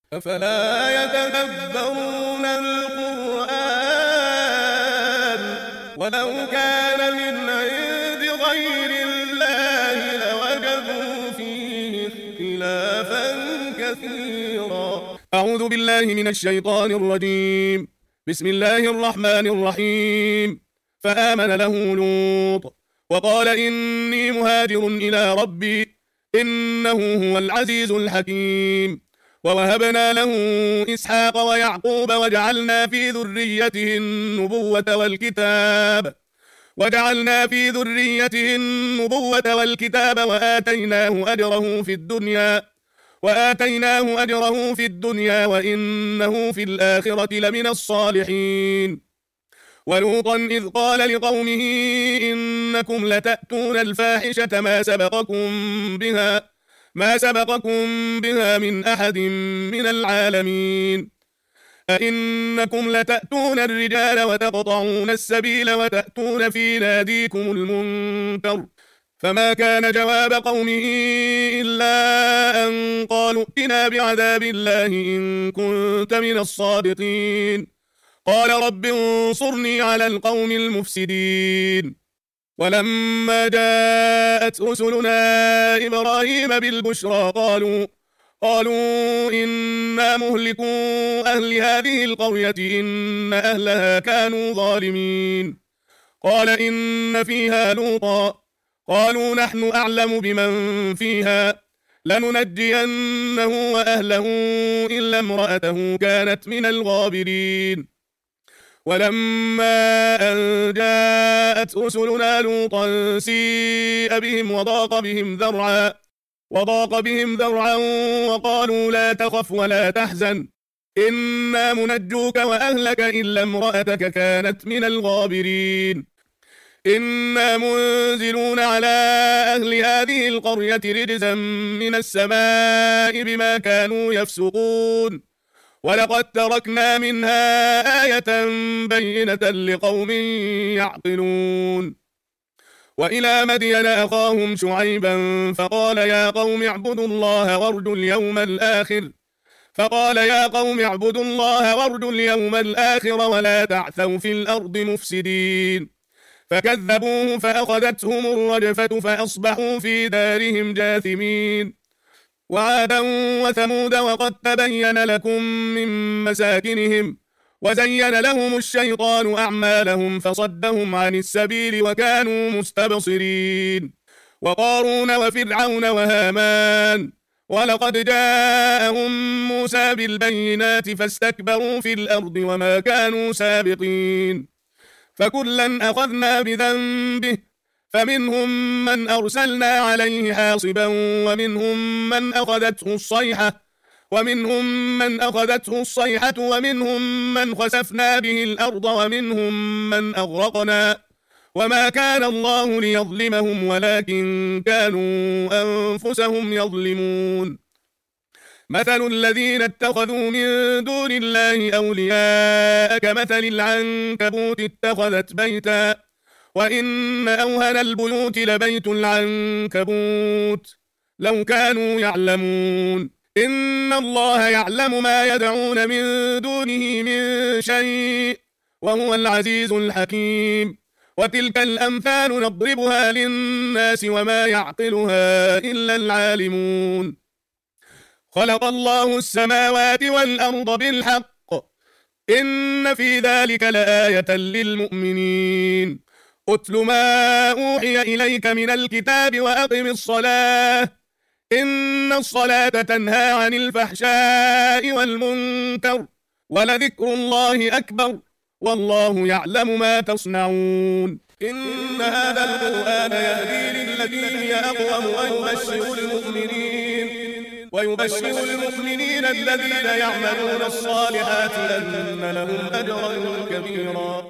أفلا يتدبرون القرآن ولو كان من عند غير الله لوجدوا فيه اختلافا كثيرا. أعوذ بالله من الشيطان الرجيم. بسم الله الرحمن الرحيم. فآمن له لوط وقال إني مهاجر إلى ربي إنه هو العزيز الحكيم. ووهبنا له إسحاق ويعقوب وجعلنا في ذريته النبوة والكتاب وآتيناه أجره في الدنيا وإنه في الآخرة لمن الصالحين. ولوطا إذ قال لقومه إنكم لتأتون الفاحشة ما سبقكم بها من أحد من العالمين. أئنكم لتأتون الرجال وتقطعون السبيل وتأتون في ناديكم المنكر. فما كان جواب قومه إلا أن قالوا ائتنا بعذاب الله إن كنت من الصادقين. قال رب انصرني على القوم المفسدين. ولما جاءت رسلنا إبراهيم بالبشرى قالوا إنا مهلكو أهل هذه القرية إن أهلها كانوا ظالمين. قال إن فيها لوطا قالوا نحن أعلم بمن فيها لننجينه وأهله إلا امرأته كانت من الغابرين. ولما أن جاءت رسلنا لوطا سيء بهم وضاق بهم ذرعا وقالوا لا تخف ولا تحزن إنا منجوك وأهلك إلا امرأتك كانت من الغابرين. إنا منزلون على أهل هذه القرية رجزا من السماء بما كانوا يفسقون. ولقد تركنا منها آية بينة لقوم يعقلون. وإلى مدين أخاهم شعيبا فقال يا قوم اعبدوا الله وارجوا اليوم الآخر ولا تعثوا في الأرض مفسدين. فكذبوه فأخذتهم الرجفة فأصبحوا في دارهم جاثمين. وعادا وثمود وقد تبين لكم من مساكنهم وزين لهم الشيطان أعمالهم فصدهم عن السبيل وكانوا مستبصرين. وقارون وفرعون وهامان ولقد جاءهم موسى بالبينات فاستكبروا في الأرض وما كانوا سابقين. فكلا أخذنا بذنبه فمنهم من أرسلنا عليه حاصبا ومنهم من أخذته الصيحة ومنهم من خسفنا به الأرض ومنهم من أغرقنا وما كان الله ليظلمهم ولكن كانوا أنفسهم يظلمون. مثل الذين اتخذوا من دون الله أولياء كمثل العنكبوت اتخذت بيتا وإن أوهن البيوت لبيت العنكبوت لو كانوا يعلمون. إن الله يعلم ما يدعون من دونه من شيء وهو العزيز الحكيم. وتلك الأمثال نضربها للناس وما يعقلها إلا العالمون. خلق الله السماوات والأرض بالحق إن في ذلك لآية للمؤمنين. أتل ما أوحي إليك من الكتاب وأقم الصلاة إن الصلاة تنهى عن الفحشاء والمنكر ولذكر الله أكبر والله يعلم ما تصنعون. إن هذا القرآن يهدي للتي هي أقوم ويبشر المؤمنين الذين يعملون الصالحات أن لهم أجرا كبيرا.